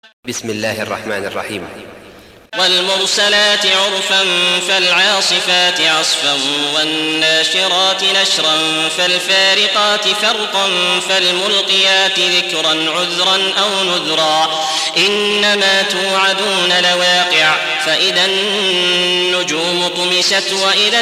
بسم الله الرحمن الرحيم. والمرسلات عرفا فالعاصفات عصفا والناشرات نشرا فالفارقات فرقا فالملقيات ذكرا عذرا أو نذرا إنما توعدون لواقع فإذا النجوم طمست وإذا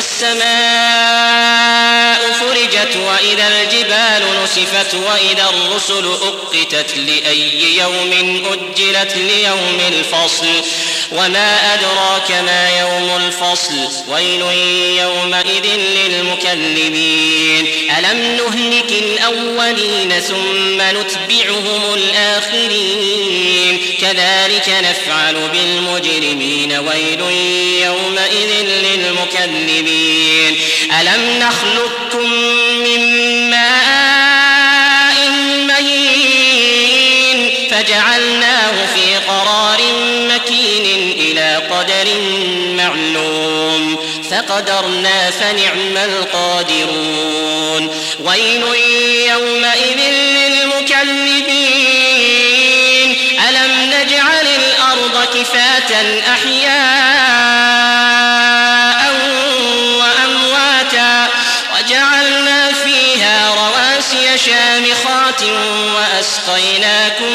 السماء فرجت وإذا الجبال نسفت وإذا الرسل أقتت لأي يوم أجلت ليوم الفصل وما أدراك ما يوم الفصل ويل يومئذ للمكذبين ألم نهلك الأولين ثم نتبعهم الآخرين كذلك نفعل بالمجرمين ويل يومئذ للمكذبين ألم نخلقكم من ماء مهين فجعلناه في قرار مكين إلى قدر معلوم فقدرنا فنعم القادرون ويل يومئذ للمكذبين ألم نجعل الأرض كفاة أحياء وأمواتا وجعلنا فيها رواسي شامخات وأسقيناكم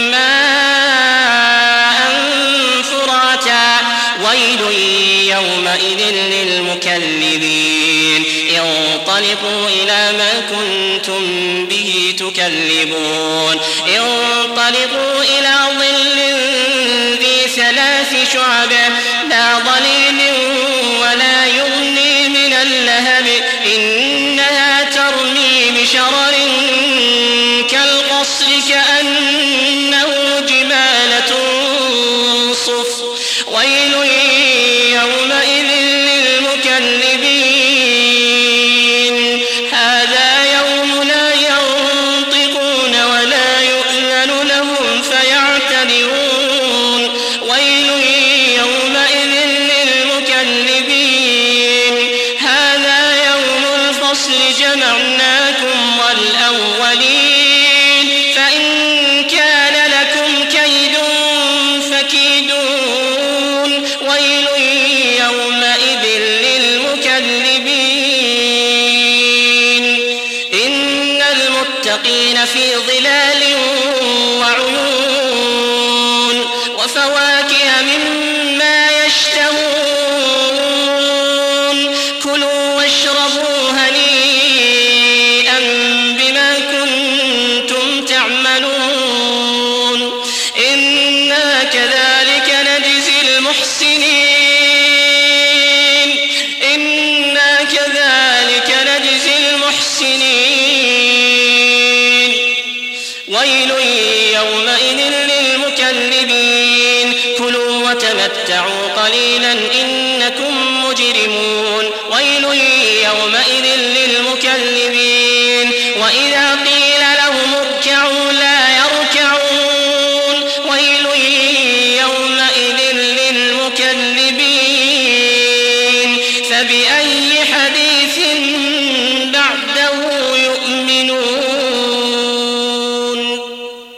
ويل يومئذ للمكذبين انطلقوا إلى ما كنتم به تكذبون انطلقوا إلى ظل ذي 3 شعب لا ظليل ولا يغني من اللهب إنها ترمي بشرر كالقصر كأنه جمالة صفر ويل يومئذ للمكذبين هذا يوم لا ينطقون ولا يؤذن لهم فيعتذرون ويل يومئذ للمكذبين هذا يوم الفصل جمعناكم والأولين فإن كان لكم كيد فكيدون ويل يومئذ للمكذبين إن المتقين في ظلال وعيون وفواكه مما يشتهون كلوا واشربوا هنيئا بما كنتم تعملون إنا كذلك نجزي المحسنين ويل يومئذ للمكذبين كلوا وتمتعوا قليلا إنكم مجرمون